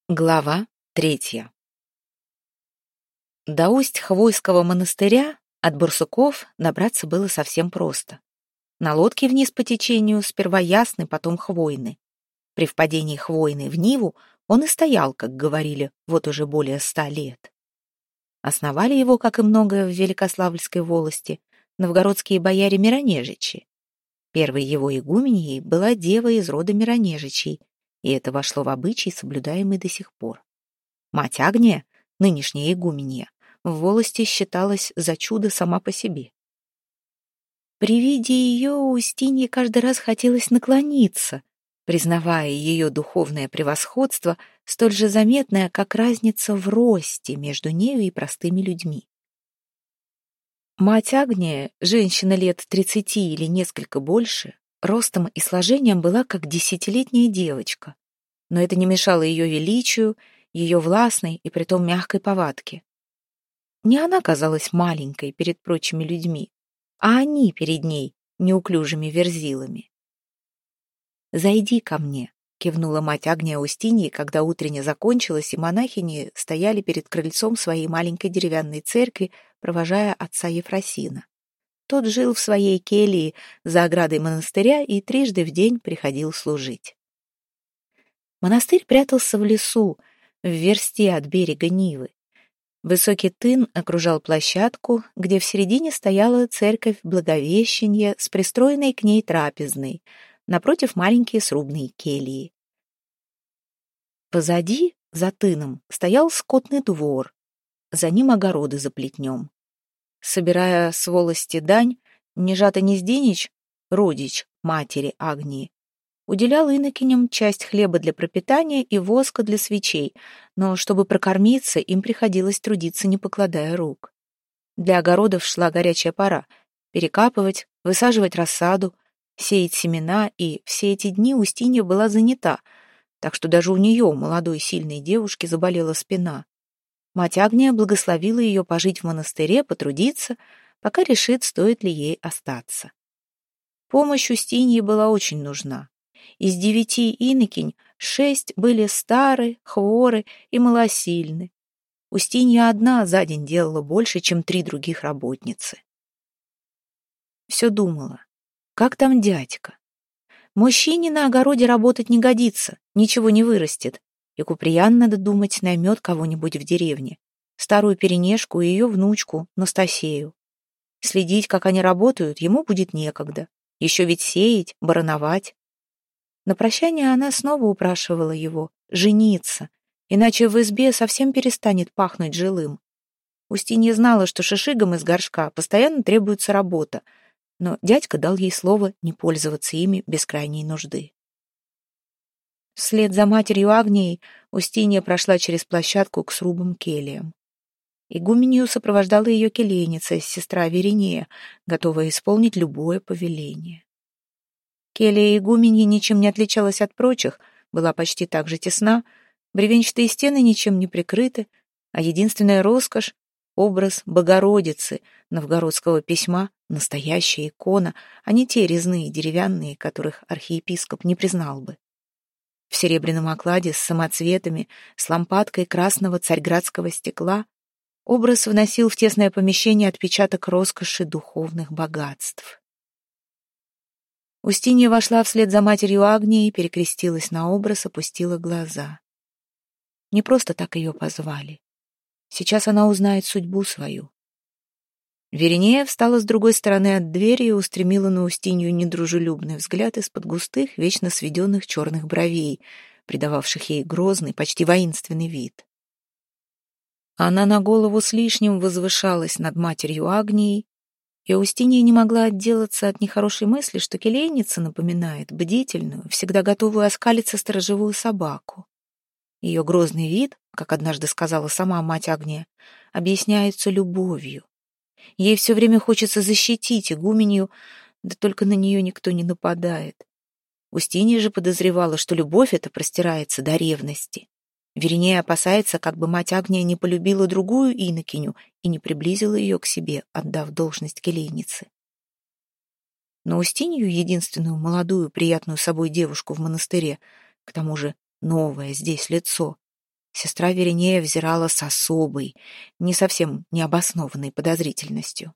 Глава 3. До Усть-Хвойского монастыря от Барсуков добраться было совсем просто. На лодке вниз по течению сперва Ясный, потом Хвойный. При впадении Хвойный в Ниву он и стоял, как говорили, вот уже более 100 лет. Основали его, как и многое в Великославльской волости, новгородские бояре Миронежичи. Первой его игуменьей была дева из рода Миронежичей, и это вошло в обычай, соблюдаемый до сих пор. Мать Агния, нынешняя игуменья, в волости считалась за чудо сама по себе. При виде ее Устинье каждый раз хотелось наклониться, признавая ее духовное превосходство, столь же заметное, как разница в росте между нею и простыми людьми. Мать Агния, женщина лет 30 или несколько больше, ростом и сложением была как 10-летняя девочка, но это не мешало ее величию, ее властной и притом мягкой повадке. Не она казалась маленькой перед прочими людьми, а они перед ней неуклюжими верзилами. «Зайди ко мне», — кивнула мать Агния Устиньи, когда утренне закончилась, и монахини стояли перед крыльцом своей маленькой деревянной церкви, провожая отца Ефросина. Тот жил в своей келье за оградой монастыря и трижды в день приходил служить. Монастырь прятался в лесу, в версте от берега Нивы. Высокий тын окружал площадку, где в середине стояла церковь Благовещения с пристроенной к ней трапезной, напротив маленькие срубные кельи. Позади, за тыном, стоял скотный двор, за ним огороды за плетнем. Собирая с волости дань, Нежата Незденич, родич матери Агнии, уделял инокиням часть хлеба для пропитания и воска для свечей, но чтобы прокормиться, им приходилось трудиться, не покладая рук. Для огородов шла горячая пора — перекапывать, высаживать рассаду, сеять семена, и все эти дни Устинья была занята, так что даже у нее, молодой сильной девушки, заболела спина. Мать Агния благословила ее пожить в монастыре, потрудиться, пока решит, стоит ли ей остаться. Помощь Устиньи была очень нужна. Из 9 инокинь 6 были стары, хворы и малосильны. Устинья одна за день делала больше, чем 3 других работницы. Все думала, как там дядька? Мужчине на огороде работать не годится, ничего не вырастет. И Куприян, надо думать, наймет кого-нибудь в деревне, старую Перенежку и ее внучку Настасею. Следить, как они работают, ему будет некогда. Еще ведь сеять, барановать. На прощание она снова упрашивала его жениться, иначе в избе совсем перестанет пахнуть жилым. Устинья знала, что шишигам из горшка постоянно требуется работа, но дядька дал ей слово не пользоваться ими без крайней нужды. Вслед за матерью Агнией Устинья прошла через площадку к срубам кельям. Игуменью сопровождала ее келейница, сестра Веринея, готовая исполнить любое повеление. Келья игуменьи ничем не отличалась от прочих, была почти так же тесна, бревенчатые стены ничем не прикрыты, а единственная роскошь — образ Богородицы новгородского письма, настоящая икона, а не те резные деревянные, которых архиепископ не признал бы. В серебряном окладе с самоцветами, с лампадкой красного царьградского стекла образ вносил в тесное помещение отпечаток роскоши духовных богатств. Устинья вошла вслед за матерью Агнией, перекрестилась на образ, опустила глаза. Не просто так ее позвали. Сейчас она узнает судьбу свою. Веринея встала с другой стороны от двери и устремила на Устинью недружелюбный взгляд из-под густых, вечно сведенных черных бровей, придававших ей грозный, почти воинственный вид. Она на голову с лишним возвышалась над матерью Агнией, и Устинья не могла отделаться от нехорошей мысли, что келейница напоминает бдительную, всегда готовую оскалиться сторожевую собаку. Ее грозный вид, как однажды сказала сама мать Агния, объясняется любовью. Ей все время хочется защитить игуменью, да только на нее никто не нападает. Устинья же подозревала, что любовь эта простирается до ревности. Веринея опасается, как бы мать Агния не полюбила другую инокиню и не приблизила ее к себе, отдав должность келейницы. Но Устинью, единственную молодую, приятную собой девушку в монастыре, к тому же новое здесь лицо, Сестра Веринея взирала с особой, не совсем необоснованной подозрительностью.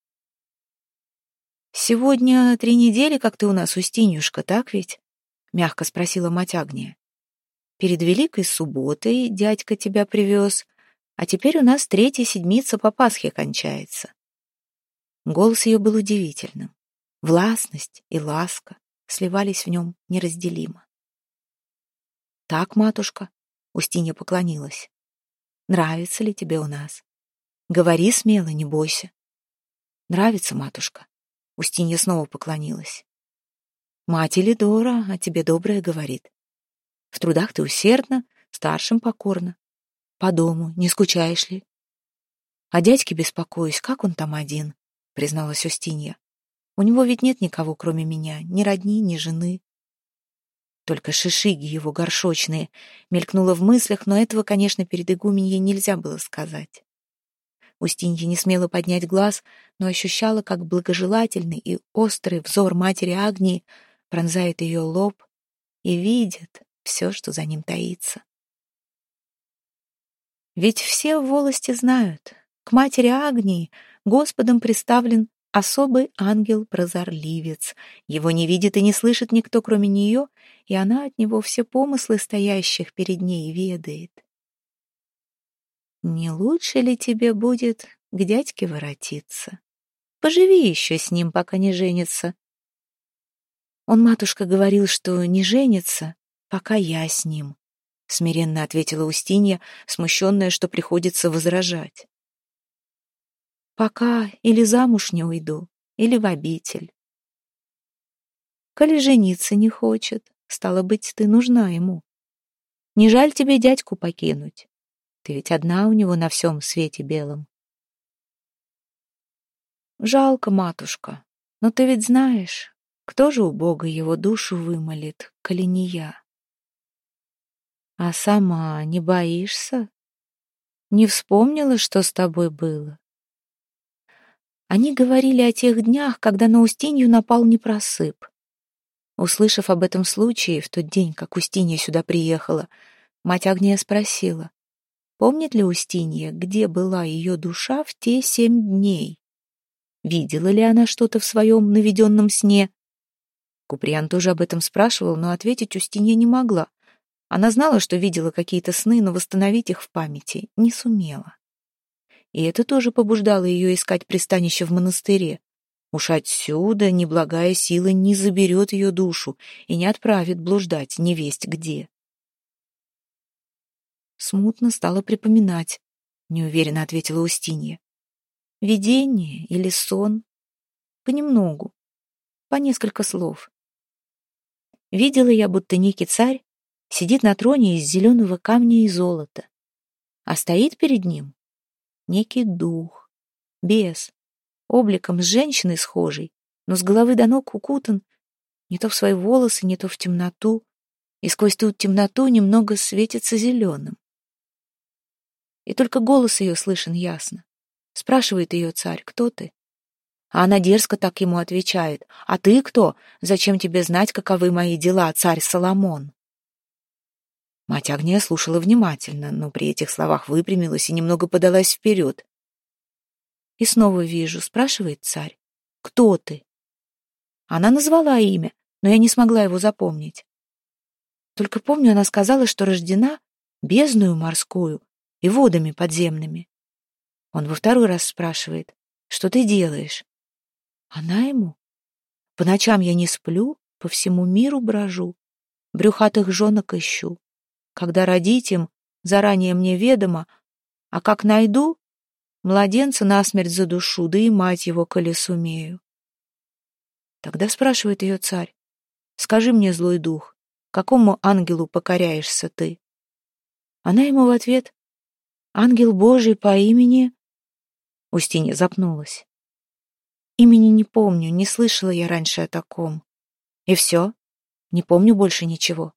«Сегодня 3 недели, как ты у нас, Устиньюшка, так ведь?» — мягко спросила мать Агния. «Перед Великой Субботой дядька тебя привез, а теперь у нас 3-я седмица по Пасхе кончается». Голос ее был удивительным. Властность и ласка сливались в нем неразделимо. «Так, матушка», — Устинья поклонилась, — «нравится ли тебе у нас? Говори смело, не бойся». «Нравится, матушка», — Устинья снова поклонилась. «Мать Элидора о тебе доброе говорит. В трудах ты усердна, старшим покорна. По дому не скучаешь ли?» «О дядьке беспокоюсь, как он там один», — призналась Устинья. «У него ведь нет никого, кроме меня, ни родни, ни жены». Только шишиги его горшочные мелькнуло в мыслях, но этого, конечно, перед игуменьей нельзя было сказать. Устинья не смела поднять глаз, но ощущала, как благожелательный и острый взор матери Агнии пронзает ее лоб и видит все, что за ним таится. Ведь все в волости знают, к матери Агнии Господом приставлен особый ангел-прозорливец. Его не видит и не слышит никто, кроме нее, и она от него все помыслы стоящих перед ней ведает. Не лучше ли тебе будет к дядьке воротиться? Поживи еще с ним, пока не женится. Он, матушка, говорил, что не женится, пока я с ним, — смиренно ответила Устинья, смущенная, что приходится возражать. Пока или замуж не уйду, или в обитель. Коли жениться не хочет, стало быть, ты нужна ему. Не жаль тебе дядьку покинуть? Ты ведь одна у него на всем свете белом. Жалко, матушка, но ты ведь знаешь, кто же у Бога его душу вымолит, коли не я? А сама не боишься? Не вспомнила, что с тобой было? Они говорили о тех днях, когда на Устинью напал непросып. Услышав об этом случае, в тот день, как Устинья сюда приехала, мать Агния спросила, помнит ли Устинья, где была ее душа в те 7 дней? Видела ли она что-то в своем наведенном сне? Куприян тоже об этом спрашивал, но ответить Устинья не могла. Она знала, что видела какие-то сны, но восстановить их в памяти не сумела. И это тоже побуждало ее искать пристанище в монастыре. Уж отсюда неблагая сила не заберет ее душу и не отправит блуждать невесть где. Смутно стала припоминать, неуверенно ответила Устинья. Видение или сон? Понемногу, по несколько слов. Видела я, будто некий царь сидит на троне из зеленого камня и золота, а стоит перед ним некий дух, бес, обликом с женщиной схожей, но с головы до ног укутан не то в свои волосы, не то в темноту, и сквозь ту темноту немного светится зеленым. И только голос ее слышен ясно. Спрашивает ее царь, кто ты? А она дерзко так ему отвечает, а ты кто? Зачем тебе знать, каковы мои дела, царь Соломон? Мать Агния слушала внимательно, но при этих словах выпрямилась и немного подалась вперед. И снова вижу, спрашивает царь, кто ты? Она назвала имя, но я не смогла его запомнить. Только помню, она сказала, что рождена бездною морскую и водами подземными. Он во второй раз спрашивает, что ты делаешь? Она ему: по ночам я не сплю, по всему миру брожу, брюхатых жонок ищу. Когда родить им, заранее мне ведомо, а как найду, младенца насмерть задушу, да и мать его, коли сумею. Тогда спрашивает ее царь, скажи мне, злой дух, какому ангелу покоряешься ты? Она ему в ответ, ангел Божий по имени... Устинья запнулась. Имени не помню, не слышала я раньше о таком. И все, не помню больше ничего.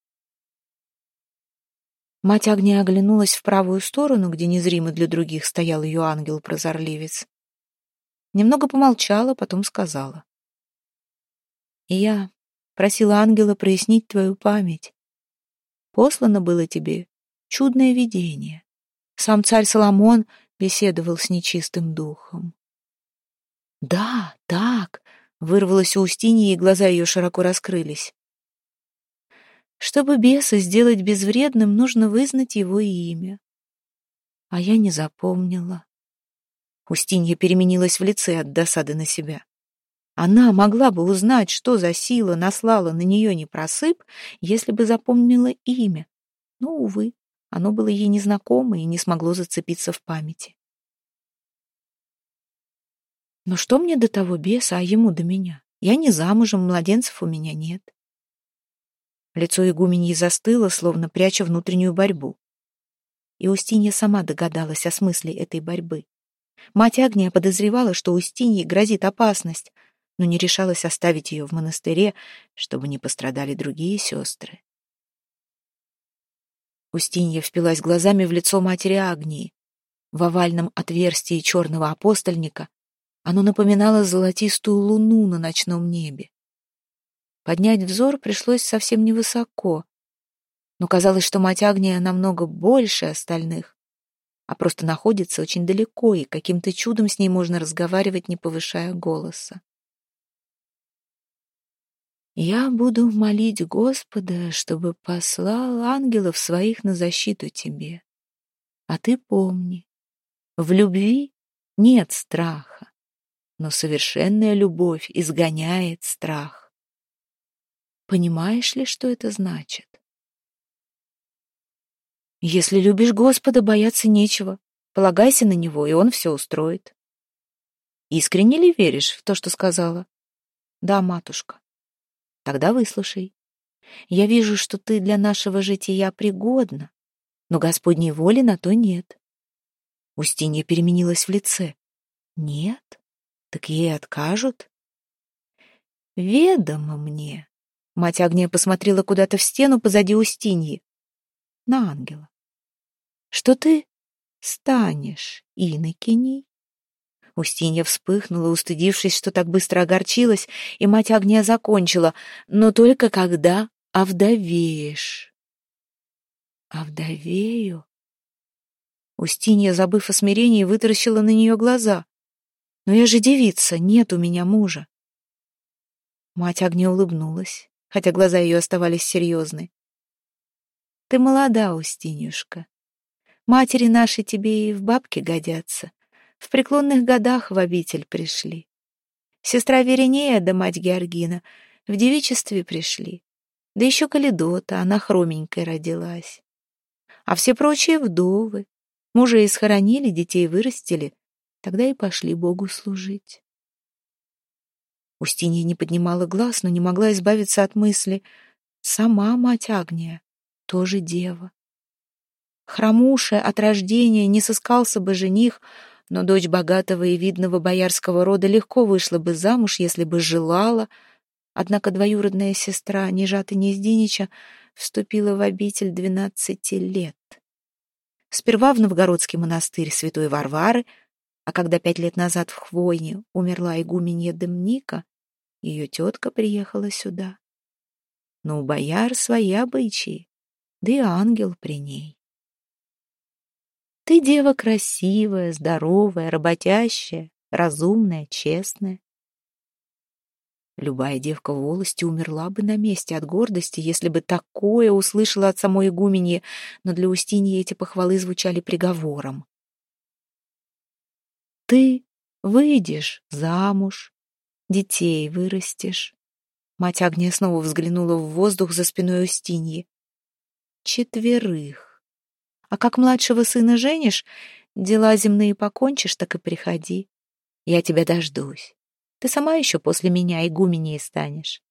Мать Агния оглянулась в правую сторону, где незримо для других стоял ее ангел-прозорливец. Немного помолчала, потом сказала. И я просила ангела прояснить твою память. Послано было тебе чудное видение. Сам царь Соломон беседовал с нечистым духом. «Да, так», — вырвалось у Устиньи, и глаза ее широко раскрылись. «Чтобы беса сделать безвредным, нужно вызнать его имя. А я не запомнила». Устинья переменилась в лице от досады на себя. Она могла бы узнать, что за сила наслала на нее непросып, если бы запомнила имя. Но, увы, оно было ей незнакомо и не смогло зацепиться в памяти. Но что мне до того беса, а ему до меня? Я не замужем, младенцев у меня нет. Лицо игуменьи застыло, словно пряча внутреннюю борьбу. И Устинья сама догадалась о смысле этой борьбы. Мать Агния подозревала, что Устинье грозит опасность, но не решалась оставить ее в монастыре, чтобы не пострадали другие сестры. Устинья впилась глазами в лицо матери Агнии. В овальном отверстии черного апостольника оно напоминало золотистую луну на ночном небе. Поднять взор пришлось совсем невысоко, но казалось, что мать Агния намного больше остальных, а просто находится очень далеко, и каким-то чудом с ней можно разговаривать, не повышая голоса. «Я буду молить Господа, чтобы послал ангелов своих на защиту тебе. А ты помни, в любви нет страха, но совершенная любовь изгоняет страх. Понимаешь ли, что это значит? Если любишь Господа, бояться нечего. Полагайся на Него, и Он все устроит». «Искренне ли веришь в то, что сказала?» «Да, матушка». «Тогда выслушай. Я вижу, что ты для нашего жития пригодна, но Господней воли на то нет». Устинья переменилась в лице. «Нет? Так ей откажут?» «Ведомо мне». Мать Агния посмотрела куда-то в стену позади Устиньи. На ангела. «Что ты станешь инокиней?» Устинья вспыхнула, устыдившись, что так быстро огорчилась, и мать Агния закончила: «Но только когда овдовеешь». «Овдовею?» Устинья, забыв о смирении, вытаращила на нее глаза. «Но я же девица, нет у меня мужа». Мать Агния улыбнулась, хотя глаза ее оставались серьезны. «Ты молода, Устинюшка. Матери наши тебе и в бабки годятся. В преклонных годах в обитель пришли. Сестра Веринея да мать Георгина в девичестве пришли. Да еще Калидота, она хроменькой родилась. А все прочие вдовы. Мужей схоронили, детей вырастили, тогда и пошли Богу служить». Устинья не поднимала глаз, но не могла избавиться от мысли: сама мать Агния тоже дева. Хромушая от рождения, не сыскался бы жених, но дочь богатого и видного боярского рода легко вышла бы замуж, если бы желала. Однако двоюродная сестра Нижаты Нездинича вступила в обитель 12 лет. Сперва в Новгородский монастырь святой Варвары, а когда 5 лет назад в Хвойне умерла игуменья Демника, ее тетка приехала сюда. Но у бояр свои обычаи, да и ангел при ней. Ты дева красивая, здоровая, работящая, разумная, честная. Любая девка в волости умерла бы на месте от гордости, если бы такое услышала от самой игуменьи, но для Устиньи эти похвалы звучали приговором. Ты выйдешь замуж, детей вырастешь. Мать Агния снова взглянула в воздух за спиной Устиньи. 4. А как младшего сына женишь, дела земные покончишь, так и приходи. Я тебя дождусь. Ты сама еще после меня игуменей станешь.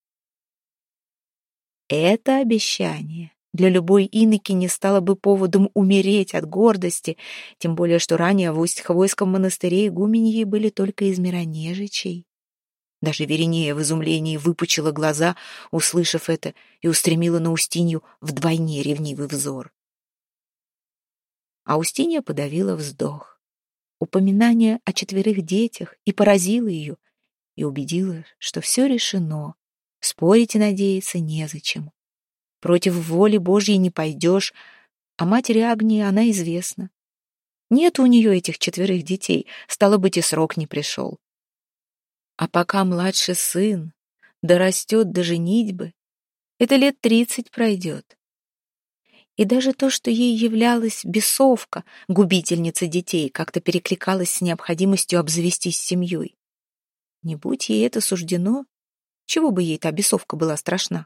Это обещание для любой инокини стало бы поводом умереть от гордости, тем более что ранее в Усть-Хвойском монастыре игуменьи были только из миронежичей. Даже Веринея в изумлении выпучила глаза, услышав это, и устремила на Устинью вдвойне ревнивый взор. А Устинья подавила вздох. Упоминание о 4 детях и поразило ее, и убедило, что все решено, спорить и надеяться незачем. Против воли Божьей не пойдешь, О матери Агнии она известна. Нет у нее этих 4 детей, стало быть, и срок не пришел. А пока младший сын дорастет до женитьбы, это лет 30 пройдет. И даже то, что ей являлась бесовка, губительница детей, как-то перекликалось с необходимостью обзавестись семьей. Не будь ей это суждено, чего бы ей та бесовка была страшна?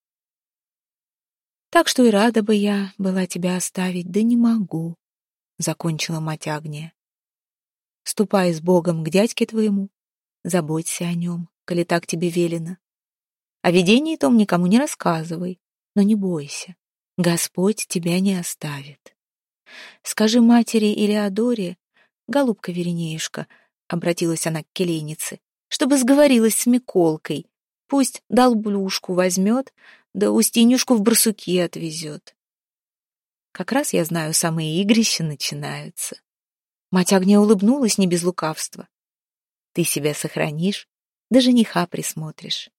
Так что и рада бы я была тебя оставить, да не могу, — закончила мать Агния. Ступай с Богом к дядьке твоему, заботься о нем, коли так тебе велено. О видении том никому не рассказывай, но не бойся, Господь тебя не оставит. Скажи матери Илеодоре, голубка Веринеюшка, — обратилась она к келейнице, — чтобы сговорилась с Миколкой, пусть долблюшку возьмет, да Устинюшку в барсуки отвезет. Как раз, я знаю, самые игрища начинаются. Мать Агния улыбнулась не без лукавства. Ты себя сохранишь, да жениха присмотришь.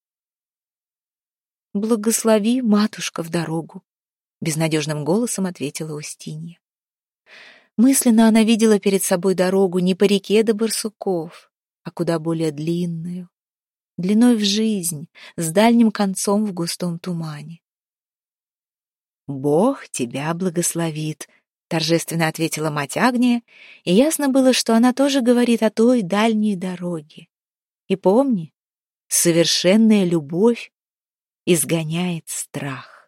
Благослови, матушка, в дорогу, безнадежным голосом ответила Устинья. Мысленно она видела перед собой дорогу не по реке до барсуков, а куда более длинную, длиной в жизнь, с дальним концом в густом тумане. «Бог тебя благословит», — торжественно ответила мать Агния, и ясно было, что она тоже говорит о той дальней дороге. И помни, совершенная любовь изгоняет страх.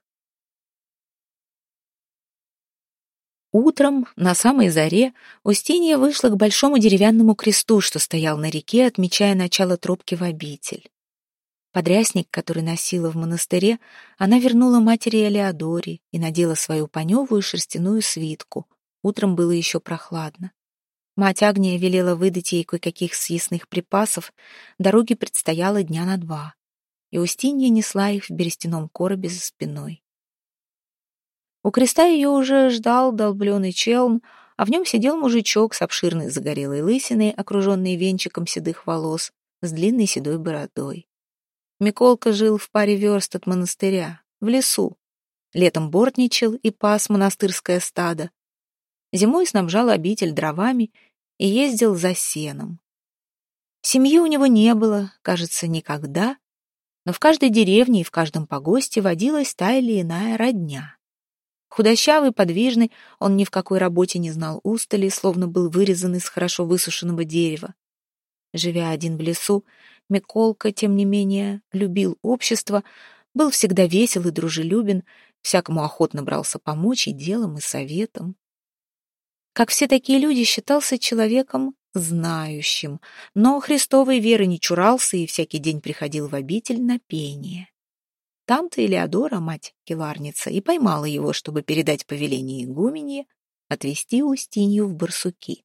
Утром, на самой заре, Устинья вышла к большому деревянному кресту, что стоял на реке, отмечая начало тропки в обитель. Подрясник, который носила в монастыре, она вернула матери Элеодоре и надела свою паневую шерстяную свитку. Утром было еще прохладно. Мать Агния велела выдать ей кое-каких съестных припасов, дороги предстояло дня на 2, и Устинья несла их в берестяном коробе за спиной. У креста ее уже ждал долбленый челн, а в нем сидел мужичок с обширной загорелой лысиной, окруженной венчиком седых волос, с длинной седой бородой. Миколка жил в паре верст от монастыря, в лесу. Летом бортничал и пас монастырское стадо. Зимой снабжал обитель дровами и ездил за сеном. Семьи у него не было, кажется, никогда, но в каждой деревне и в каждом погосте водилась та или иная родня. Худощавый, подвижный, он ни в какой работе не знал устали, словно был вырезан из хорошо высушенного дерева. Живя один в лесу, Миколка, тем не менее, любил общество, был всегда весел и дружелюбен, всякому охотно брался помочь и делом, и советом. Как все такие люди, считался человеком знающим, но Христовой веры не чурался и всякий день приходил в обитель на пение. Там-то Элеодора, мать келарница, и поймала его, чтобы передать повеление игуменье, отвезти Устинью в барсуки.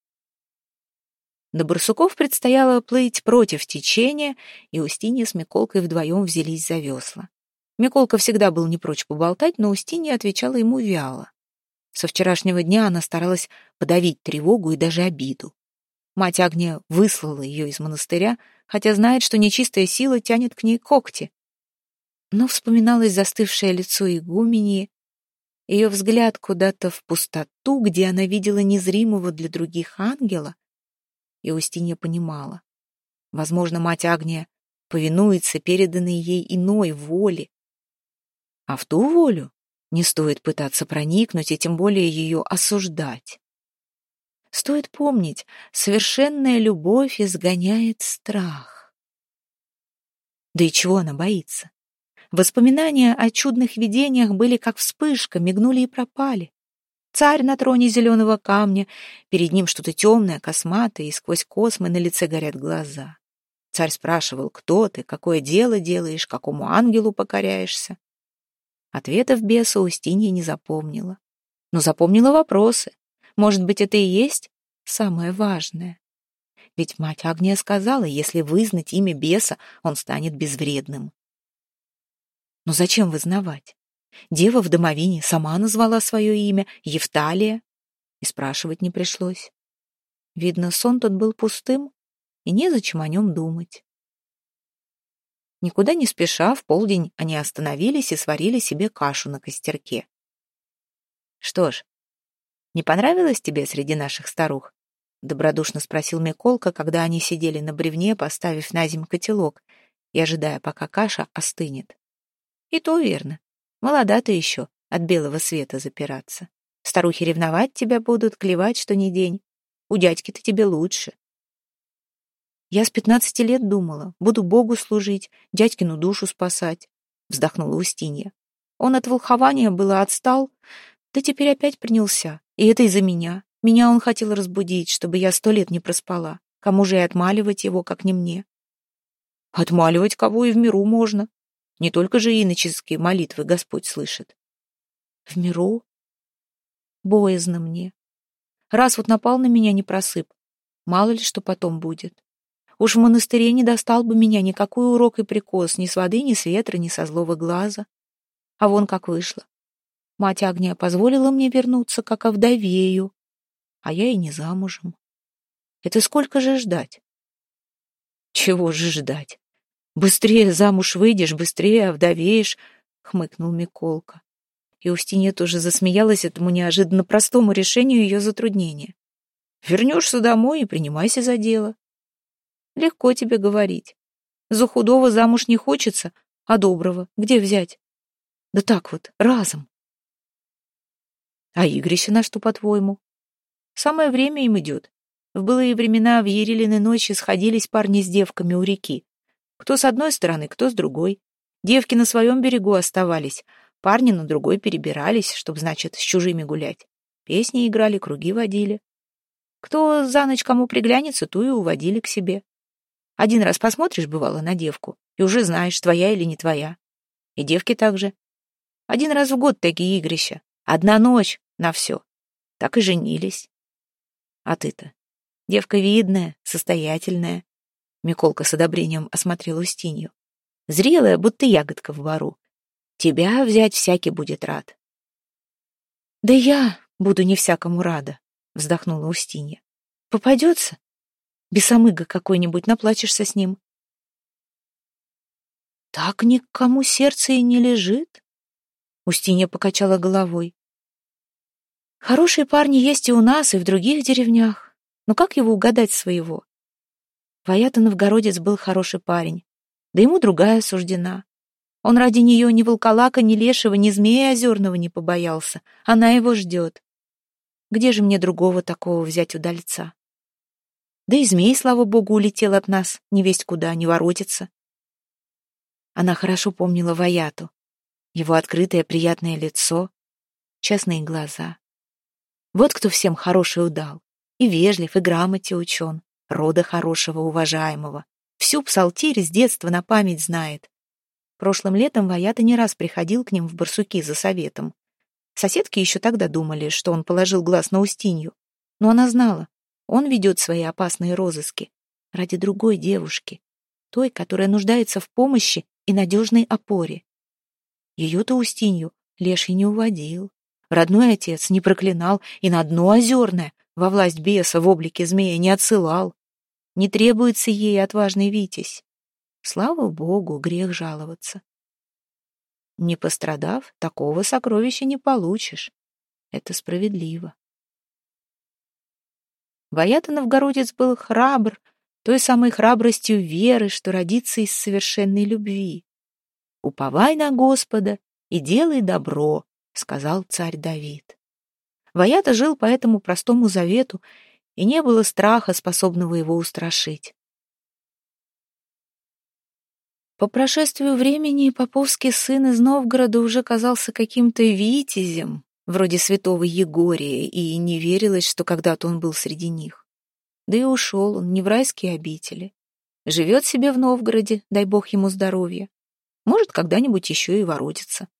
До барсуков предстояло плыть против течения, и Устинья с Миколкой вдвоем взялись за весла. Миколка всегда был не прочь поболтать, но Устинья отвечала ему вяло. Со вчерашнего дня она старалась подавить тревогу и даже обиду. Мать Агния выслала ее из монастыря, хотя знает, что нечистая сила тянет к ней когти. Но вспоминалось застывшее лицо игуменьи, ее взгляд куда-то в пустоту, где она видела незримого для других ангела, и Устинья понимала. Возможно, мать Агния повинуется переданной ей иной воле. А в ту волю не стоит пытаться проникнуть и тем более ее осуждать. Стоит помнить, совершенная любовь изгоняет страх. Да и чего она боится? Воспоминания о чудных видениях были как вспышка, мигнули и пропали. Царь на троне зеленого камня, перед ним что-то темное, косматое, и сквозь космы на лице горят глаза. Царь спрашивал, кто ты, какое дело делаешь, какому ангелу покоряешься. Ответов беса Устинья не запомнила. Но запомнила вопросы. Может быть, это и есть самое важное. Ведь мать Агния сказала, если вызнать имя беса, он станет безвредным. Но зачем вызнавать? Дева в домовине сама назвала свое имя Евталия, и спрашивать не пришлось. Видно, сон тот был пустым, и незачем о нем думать. Никуда не спеша, в полдень они остановились и сварили себе кашу на костерке. Что ж, не понравилось тебе среди наших старух? Добродушно спросил Миколка, когда они сидели на бревне, поставив на земь котелок и ожидая, пока каша остынет. И то верно. Молода ты еще от белого света запираться. Старухи ревновать тебя будут, клевать, что ни день. У дядьки-то тебе лучше. Я с 15 лет думала, буду Богу служить, дядькину душу спасать, вздохнула Устинья. Он от волхования было отстал, да теперь опять принялся. И это из-за меня. Меня он хотел разбудить, чтобы я 100 лет не проспала. Кому же и отмаливать его, как не мне? Отмаливать кого и в миру можно. Не только же иноческие молитвы Господь слышит. В миру? Боязно мне. Раз вот напал на меня, не просып. Мало ли что потом будет. Уж в монастыре не достал бы меня никакой урок и прикос, ни с воды, ни с ветра, ни со злого глаза. А вон как вышло. Мать Агния позволила мне вернуться, как овдовею, а я и не замужем. Это сколько же ждать? Чего же ждать? Быстрее замуж выйдешь, быстрее овдовеешь, хмыкнул Миколка. И Устинья тоже засмеялась этому неожиданно простому решению ее затруднения. Вернешься домой и принимайся за дело. Легко тебе говорить. За худого замуж не хочется, а доброго где взять? Да так вот, разом. А игрище на что, по-твоему? Самое время им идет. В былые времена в Ерилины ночи сходились парни с девками у реки. Кто с одной стороны, кто с другой. Девки на своем берегу оставались, парни на другой перебирались, чтобы, значит, с чужими гулять. Песни играли, круги водили. Кто за ночь кому приглянется, ту и уводили к себе. Один раз посмотришь, бывало, на девку, и уже знаешь, твоя или не твоя. И девки также. Один раз в год такие игрища. Одна ночь на все. Так и женились. А ты-то? Девка видная, состоятельная. Миколка с одобрением осмотрел Устинью. Зрелая, будто ягодка в бору. Тебя взять всякий будет рад. Да я буду не всякому рада, вздохнула Устинья. Попадется? Бесомыга какой-нибудь, наплачешься с ним. Так никому сердце и не лежит. Устинья покачала головой. Хорошие парни есть и у нас, и в других деревнях. Но как его угадать своего? Ваята Новгородец был хороший парень, да ему другая суждена. Он ради нее ни волколака, ни лешего, ни змея озерного не побоялся. Она его ждет. Где же мне другого такого взять удальца? Да и змей, слава богу, улетел от нас, невесть куда, не воротится. Она хорошо помнила Ваяту, его открытое приятное лицо, честные глаза. Вот кто всем хороший удал. И вежлив, и грамоте учен, рода хорошего, уважаемого. Всю псалтирь с детства на память знает. Прошлым летом Ваята не раз приходил к ним в Барсуки за советом. Соседки еще тогда думали, что он положил глаз на Устинью. Но она знала, он ведет свои опасные розыски ради другой девушки, той, которая нуждается в помощи и надежной опоре. Ее-то Устинью Леший не уводил. Родной отец не проклинал и на дно озерное во власть беса в облике змея не отсылал. Не требуется ей отважный витязь. Слава богу, грех жаловаться. Не пострадав, такого сокровища не получишь. Это справедливо. Ваята Новгородец был храбр, той самой храбростью веры, что родится из совершенной любви. «Уповай на Господа и делай добро», — сказал царь Давид. Ваята жил по этому простому завету, и не было страха, способного его устрашить. По прошествию времени поповский сын из Новгорода уже казался каким-то витязем, вроде святого Егория, и не верилось, что когда-то он был среди них. Да и ушел он не в райские обители. Живет себе в Новгороде, дай бог ему здоровья. Может, когда-нибудь еще и воротится.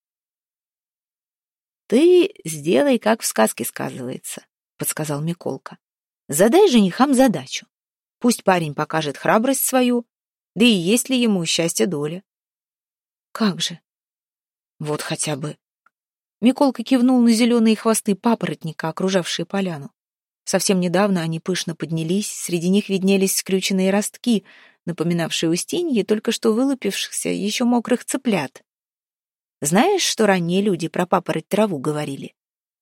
«Ты сделай, как в сказке сказывается», — подсказал Миколка. «Задай женихам задачу. Пусть парень покажет храбрость свою, да и есть ли ему счастье доля». «Как же?» «Вот хотя бы». Миколка кивнул на зеленые хвосты папоротника, окружавшие поляну. Совсем недавно они пышно поднялись, среди них виднелись скрюченные ростки, напоминавшие Устинье только что вылупившихся еще мокрых цыплят. Знаешь, что ранние люди про папороть траву говорили?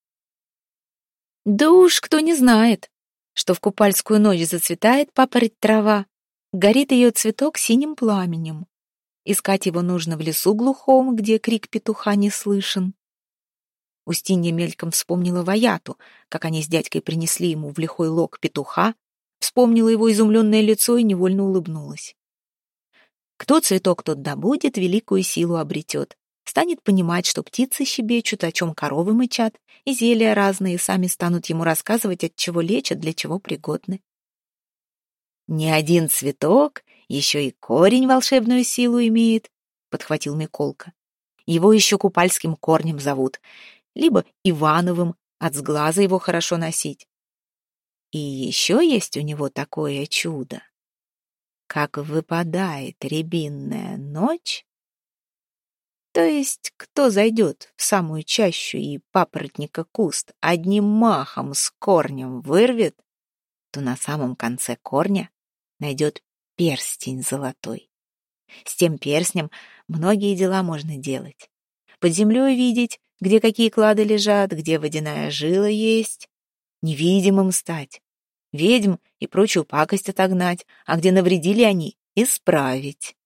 Да уж кто не знает, что в купальскую ночь зацветает папороть трава, горит ее цветок синим пламенем. Искать его нужно в лесу глухом, где крик петуха не слышен. Устинья мельком вспомнила Ваяту, как они с дядькой принесли ему в лихой лог петуха, вспомнила его изумленное лицо и невольно улыбнулась. Кто цветок тот добудет, великую силу обретет. Станет понимать, что птицы щебечут, о чем коровы мычат, и зелья разные сами станут ему рассказывать, от чего лечат, для чего пригодны. «Не один цветок, еще и корень волшебную силу имеет», — подхватил Миколка. «Его еще купальским корнем зовут, либо Ивановым, от сглаза его хорошо носить. И еще есть у него такое чудо. Как выпадает рябинная ночь, то есть кто зайдет в самую чащу и папоротника куст одним махом с корнем вырвет, то на самом конце корня найдет перстень золотой. С тем перстнем многие дела можно делать. Под землей видеть, где какие клады лежат, где водяная жила есть, невидимым стать, ведьм и прочую пакость отогнать, а где навредили они, исправить.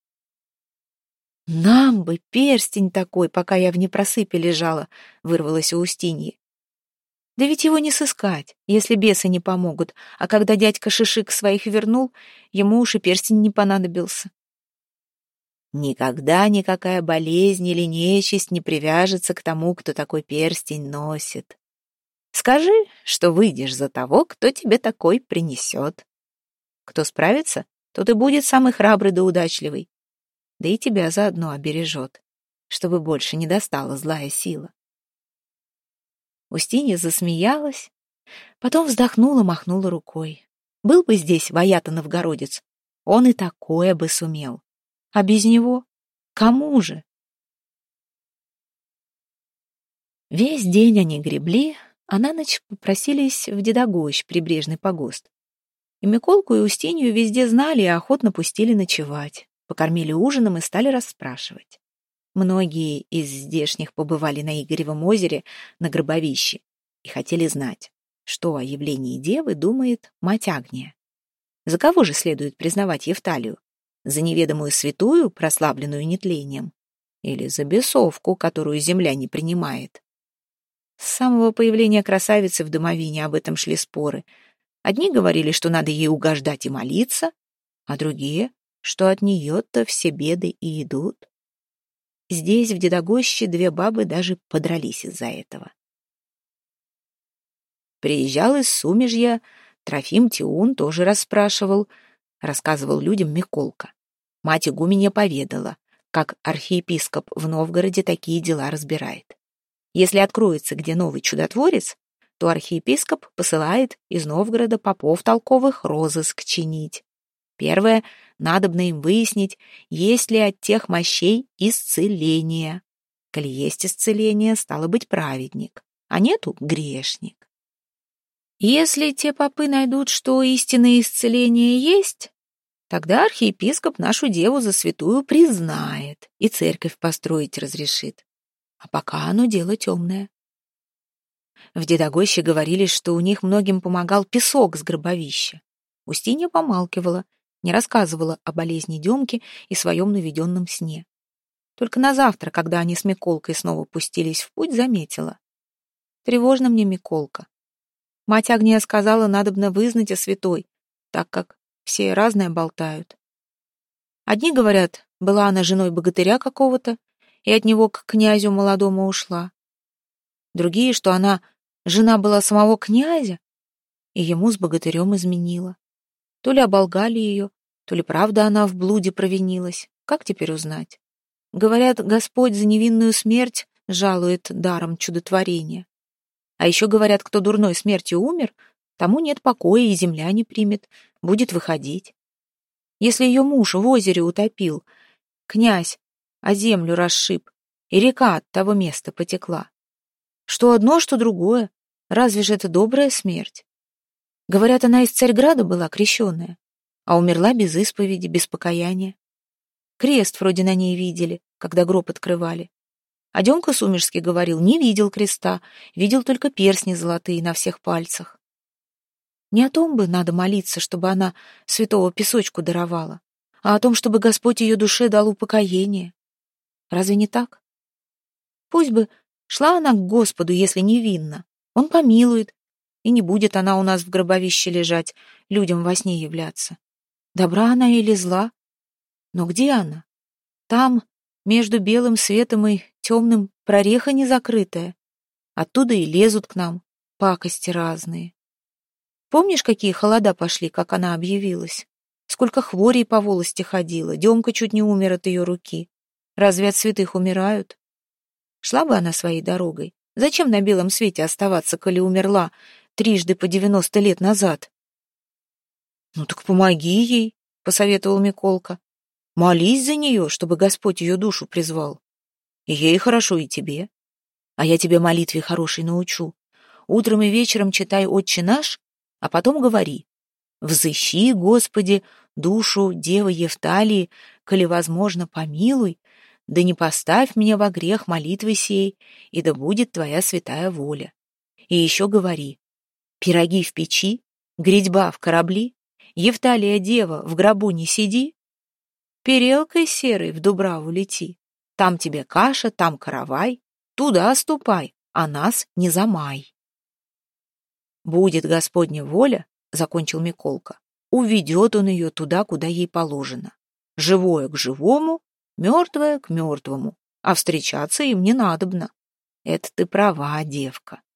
«Нам бы перстень такой, пока я в непросыпе лежала», — вырвалась у Устиньи. «Да ведь его не сыскать, если бесы не помогут, а когда дядька Шишик своих вернул, ему уж и перстень не понадобился». «Никогда никакая болезнь или нечисть не привяжется к тому, кто такой перстень носит. Скажи, что выйдешь за того, кто тебе такой принесет. Кто справится, тот и будет самый храбрый да удачливый. Да и тебя заодно обережет, чтобы больше не достала злая сила». Устинья засмеялась, потом вздохнула, махнула рукой. Был бы здесь Ваята Новгородец, он и такое бы сумел. А без него кому же? Весь день они гребли, а на ночь попросились в Дедогощ, прибрежный погост. И Миколку, и Устинью везде знали и охотно пустили ночевать. Покормили ужином и стали расспрашивать. Многие из здешних побывали на Игоревом озере, на Гробовище, и хотели знать, что о явлении девы думает мать Агния. За кого же следует признавать Евталию? За неведомую святую, прославленную нетлением? Или за бесовку, которую земля не принимает? С самого появления красавицы в домовине об этом шли споры. Одни говорили, что надо ей угождать и молиться, а другие, что от нее-то все беды и идут. Здесь, в Дедогоще, две бабы даже подрались из-за этого. Приезжал из Сумежья, Трофим Тиун тоже расспрашивал, рассказывал людям Миколка. Мать игуменья поведала, как архиепископ в Новгороде такие дела разбирает. Если откроется, где новый чудотворец, то архиепископ посылает из Новгорода попов толковых розыск чинить. Первое, надобно им выяснить, есть ли от тех мощей исцеление. Коли есть исцеление, стало быть праведник, а нету — грешник. Если те попы найдут, что истинное исцеление есть, тогда архиепископ нашу деву за святую признает и церковь построить разрешит. А пока оно дело темное. В Дедогоще говорили, что у них многим помогал песок с Гробовища. Устинья помалкивала, не рассказывала о болезни Демки и своем наведенном сне. Только на завтра, когда они с Миколкой снова пустились в путь, заметила. «Тревожно мне, Миколка. Мать Агния сказала, надобно вызнать о святой, так как все разное болтают. Одни говорят, была она женой богатыря какого-то, и от него к князю молодому ушла. Другие, что она жена была самого князя, и ему с богатырем изменила. То ли оболгали ее, то ли правда она в блуде провинилась. Как теперь узнать? Говорят, Господь за невинную смерть жалует даром чудотворения. А еще говорят, кто дурной смертью умер, тому нет покоя и земля не примет, будет выходить. Если ее муж в озере утопил, князь а землю расшиб, и река от того места потекла. Что одно, что другое. Разве же это добрая смерть? Говорят, она из Царьграда была крещенная, а умерла без исповеди, без покаяния. Крест вроде на ней видели, когда гроб открывали. А Демка Сумерский говорил, не видел креста, видел только перстни золотые на всех пальцах. Не о том бы надо молиться, чтобы она святого песочку даровала, а о том, чтобы Господь ее душе дал упокоение. Разве не так? Пусть бы шла она к Господу, если невинна. Он помилует, и не будет она у нас в гробовище лежать, людям во сне являться. Добра она или зла? Но где она? Там, между белым светом и темным, прореха незакрытая. Оттуда и лезут к нам пакости разные. Помнишь, какие холода пошли, как она объявилась? Сколько хворей по волости ходила, Демка чуть не умер от ее руки. Разве от святых умирают? Шла бы она своей дорогой. Зачем на белом свете оставаться, коли умерла трижды по 90 лет назад? Ну так помоги ей, посоветовал Миколка. Молись за нее, чтобы Господь ее душу призвал. И ей хорошо, и тебе. А я тебе молитве хорошей научу. Утром и вечером читай «Отче наш», а потом говори: «Взыщи, Господи, душу девы Евталии, коли возможно, помилуй, да не поставь меня во грех молитвы сей, и да будет твоя святая воля». И еще говори: «Пироги в печи, грядьба в корабли, Евталия дева, в гробу не сиди, перелкой серой в Дубраву лети, там тебе каша, там каравай, туда ступай, а нас не замай». «Будет Господня воля», — закончил Миколка, — «уведет он ее туда, куда ей положено. Живое к живому, мертвое к мертвому, а встречаться им не надобно. Это ты права, девка».